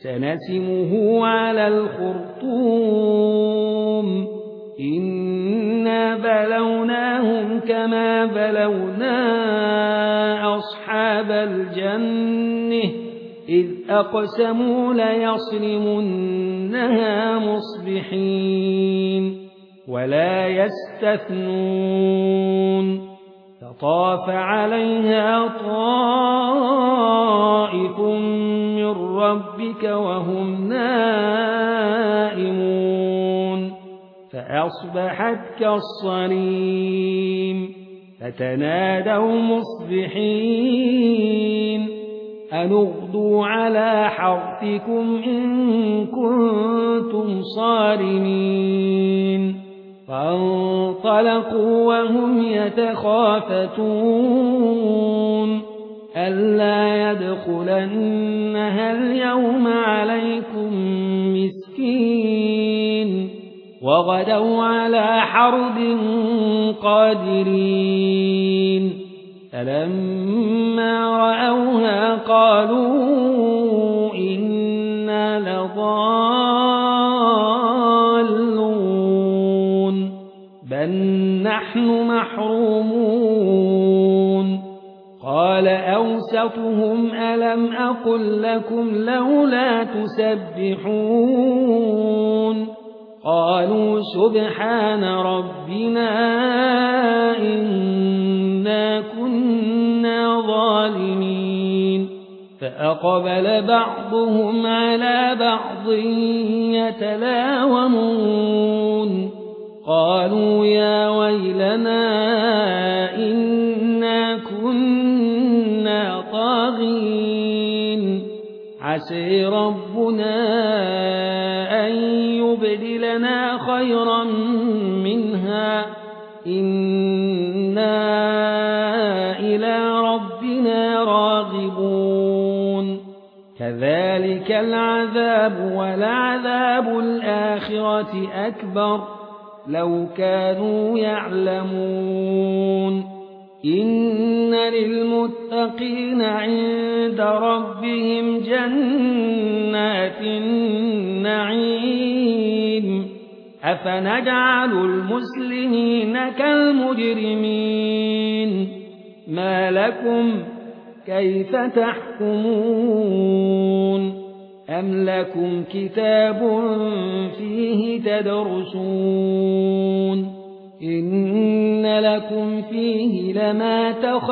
سنسمه على الخرطوم إنا بلوناهم كما بلونا أصحاب الجنة إذ أقسموا ليصرمنها مصبحين ولا يستثنون فطاف عليها طائف من ربك وهم نائمون فأصبحت كالصريم فتنادوا مصبحين أن اغدوا على حرثكم إن كنتم صارمين فانطلقوا وهم يتخافتون ألا يدخلنها اليوم عليكم مسكين وغدوا على حرد قادرين فلما رأوها قالوا إنا لضالون بل نحن محرومون قال أوسطهم ألم أقل لكم لولا تسبحون قالوا سبحان ربنا إنا كنا ظالمين فأقبل بعضهم على بعض يتلاومون قالوا يا ويلنا إنا كنا طاغين عسى ربنا أن يبدلنا خيرا منها إنا إلى ربنا راغبون كذلك العذاب ولعذاب الآخرة أكبر لو كانوا يعلمون إن للمتقين عند ربهم جنات النعيم أفنجعل المسلمين كالمجرمين ما لكم كيف تحكمون أم لكم كتاب فيه تدرسون إن لكم فيه لما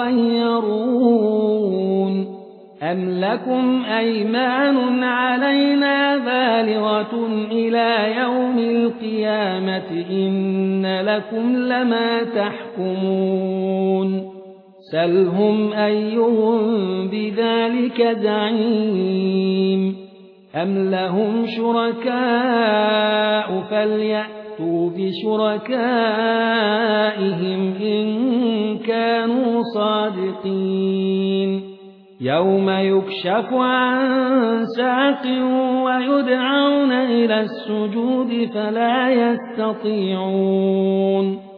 تخيرون أم لكم أيمان علينا بالغة إلى يوم القيامة إن لكم لما تحكمون سلهم أيهم بذلك زعيم أم لهم شركاء فليأتوا بشركائهم إن كانوا صادقين يوم يكشف عن ساق ويدعون إلى السجود فلا يستطيعون